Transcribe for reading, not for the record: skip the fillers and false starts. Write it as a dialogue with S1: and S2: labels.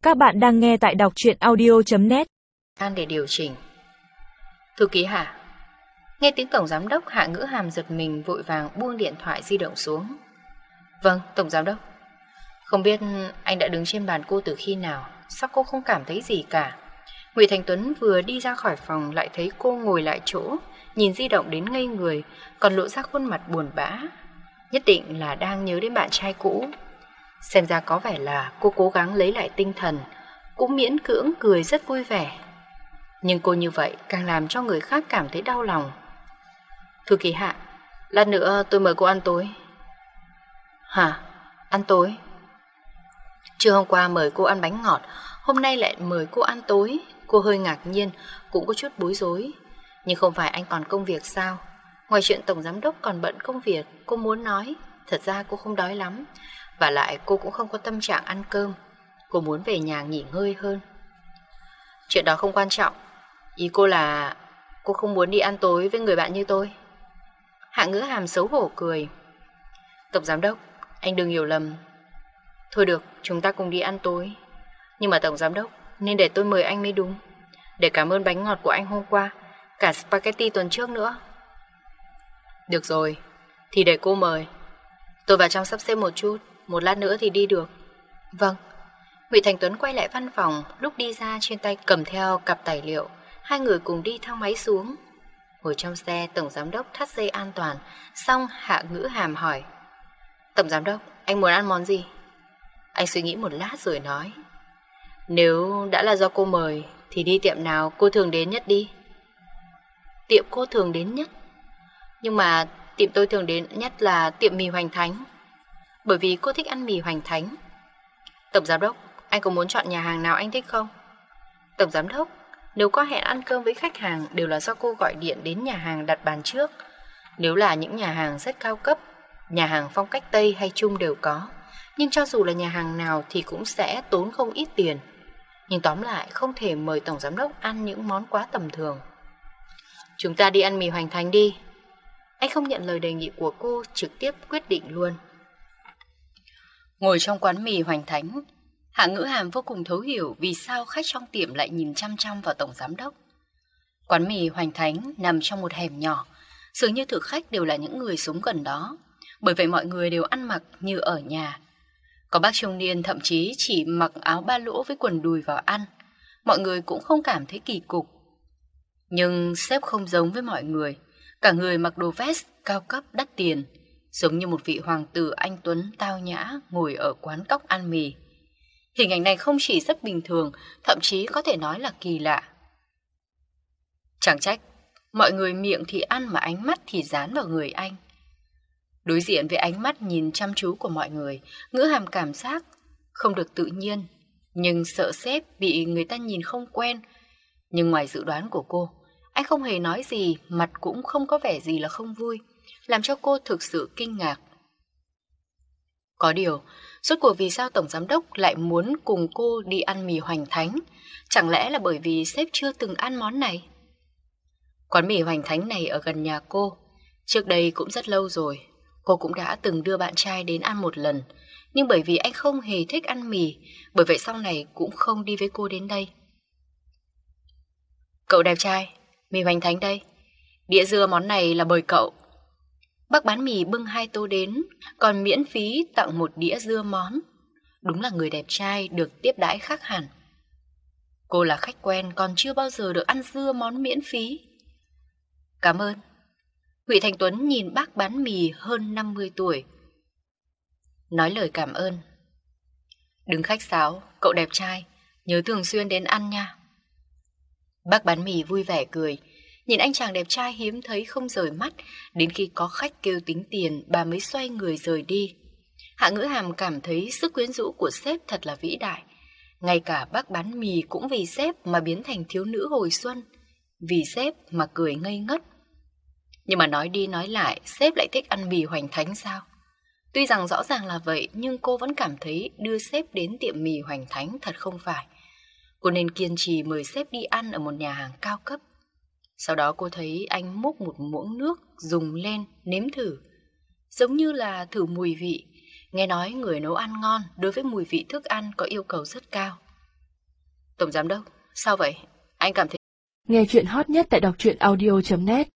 S1: Các bạn đang nghe tại đọc truyện audio.net.
S2: Để điều chỉnh. Thư ký Hạ. Nghe tiếng tổng giám đốc, Hạ Ngữ Hàm giật mình, vội vàng buông điện thoại di động xuống. Vâng, tổng giám đốc. Không biết anh đã đứng trên bàn cô từ khi nào, sao cô không cảm thấy gì cả? Ngụy Thành Tuấn vừa đi ra khỏi phòng lại thấy cô ngồi lại chỗ, nhìn di động đến ngây người, còn lộ ra khuôn mặt buồn bã. Nhất định là đang nhớ đến bạn trai cũ. Xem ra có vẻ là cô cố gắng lấy lại tinh thần, cũng miễn cưỡng cười rất vui vẻ. Nhưng cô như vậy càng làm cho người khác cảm thấy đau lòng. Thư ký Hạ, lát nữa tôi mời cô ăn tối. Hả? Ăn tối? Trưa hôm qua mời cô ăn bánh ngọt, hôm nay lại mời cô ăn tối. Cô hơi ngạc nhiên, cũng có chút bối rối. Nhưng không phải anh còn công việc sao? Ngoài chuyện tổng giám đốc còn bận công việc, cô muốn nói thật ra cô không đói lắm. Và lại cô cũng không có tâm trạng ăn cơm. Cô muốn về nhà nghỉ ngơi hơn. Chuyện đó không quan trọng. Ý cô là cô không muốn đi ăn tối với người bạn như tôi. Hạ Ngữ Hàm xấu hổ cười. Tổng giám đốc, anh đừng hiểu lầm. Thôi được, chúng ta cùng đi ăn tối. Nhưng mà tổng giám đốc, nên để tôi mời anh mới đúng. Để cảm ơn bánh ngọt của anh hôm qua, cả spaghetti tuần trước nữa. Được rồi, thì để cô mời. Tôi vào trong sắp xếp một chút, một lát nữa thì đi được. Vâng. Ngụy Thành Tuấn quay lại văn phòng, lúc đi ra trên tay cầm theo cặp tài liệu. Hai người cùng đi thang máy xuống. Ngồi trong xe, tổng giám đốc thắt dây an toàn. Xong Hạ Ngữ Hàm hỏi: Tổng giám đốc, anh muốn ăn món gì? Anh suy nghĩ một lát rồi nói: Nếu đã là do cô mời thì đi tiệm nào cô thường đến nhất đi. Tiệm cô thường đến nhất? Nhưng mà tiệm tôi thường đến nhất là tiệm mì Hoành Thánh, bởi vì cô thích ăn mì Hoành Thánh. Tổng giám đốc, anh có muốn chọn nhà hàng nào anh thích không? Tổng giám đốc, nếu có hẹn ăn cơm với khách hàng đều là do cô gọi điện đến nhà hàng đặt bàn trước. Nếu là những nhà hàng rất cao cấp, nhà hàng phong cách Tây hay Trung đều có. Nhưng cho dù là nhà hàng nào thì cũng sẽ tốn không ít tiền. Nhưng tóm lại không thể mời tổng giám đốc ăn những món quá tầm thường. Chúng ta đi ăn mì Hoành Thánh đi. Anh không nhận lời đề nghị của cô, trực tiếp quyết định luôn. Ngồi trong quán mì Hoành Thánh, Hạ Ngữ Hàm vô cùng thấu hiểu vì sao khách trong tiệm lại nhìn chăm chăm vào tổng giám đốc. Quán mì Hoành Thánh nằm trong một hẻm nhỏ, dường như thực khách đều là những người sống gần đó. Bởi vậy mọi người đều ăn mặc như ở nhà. Có bác trung niên thậm chí chỉ mặc áo ba lỗ với quần đùi vào ăn. Mọi người cũng không cảm thấy kỳ cục. Nhưng sếp không giống với mọi người. Cả người mặc đồ vest cao cấp đắt tiền, giống như một vị hoàng tử anh tuấn tao nhã ngồi ở quán cóc ăn mì. Hình ảnh này không chỉ rất bình thường, thậm chí có thể nói là kỳ lạ. Chẳng trách, mọi người miệng thì ăn mà ánh mắt thì dán vào người anh. Đối diện với ánh mắt nhìn chăm chú của mọi người, Ngữ Hàm cảm giác không được tự nhiên, nhưng sợ sếp bị người ta nhìn không quen. Nhưng ngoài dự đoán của cô, anh không hề nói gì, mặt cũng không có vẻ gì là không vui, làm cho cô thực sự kinh ngạc. Có điều, rốt cuộc vì sao tổng giám đốc lại muốn cùng cô đi ăn mì Hoành Thánh? Chẳng lẽ là bởi vì sếp chưa từng ăn món này? Quán mì Hoành Thánh này ở gần nhà cô. Trước đây cũng rất lâu rồi, cô cũng đã từng đưa bạn trai đến ăn một lần. Nhưng bởi vì anh không hề thích ăn mì, bởi vậy sau này cũng không đi với cô đến đây. Cậu đẹp trai, mì Hoành Thánh đây. Đĩa dưa món này là bởi cậu. Bác bán mì bưng 2 tô đến, còn miễn phí tặng 1 đĩa dưa món. Đúng là người đẹp trai được tiếp đãi khác hẳn. Cô là khách quen còn chưa bao giờ được ăn dưa món miễn phí. Cảm ơn. Ngụy Thành Tuấn nhìn bác bán mì hơn 50 tuổi, nói lời cảm ơn. Đừng khách sáo, cậu đẹp trai, nhớ thường xuyên đến ăn nha. Bác bán mì vui vẻ cười, nhìn anh chàng đẹp trai hiếm thấy không rời mắt. Đến khi có khách kêu tính tiền, bà mới xoay người rời đi. Hạ Ngữ Hàm cảm thấy sức quyến rũ của sếp thật là vĩ đại. Ngay cả bác bán mì cũng vì sếp mà biến thành thiếu nữ hồi xuân, vì sếp mà cười ngây ngất. Nhưng mà nói đi nói lại, sếp lại thích ăn mì Hoành Thánh sao? Tuy rằng rõ ràng là vậy, nhưng cô vẫn cảm thấy đưa sếp đến tiệm mì Hoành Thánh thật không phải. Cô nên kiên trì mời sếp đi ăn ở một nhà hàng cao cấp. Sau đó cô thấy anh múc một muỗng nước dùng lên nếm thử, giống như là thử mùi vị. Nghe nói người nấu ăn ngon đối với mùi vị thức ăn có yêu cầu rất cao. Tổng giám đốc, sao vậy? Anh cảm thấy...
S1: Nghe chuyện hot nhất tại đọc truyện audio.net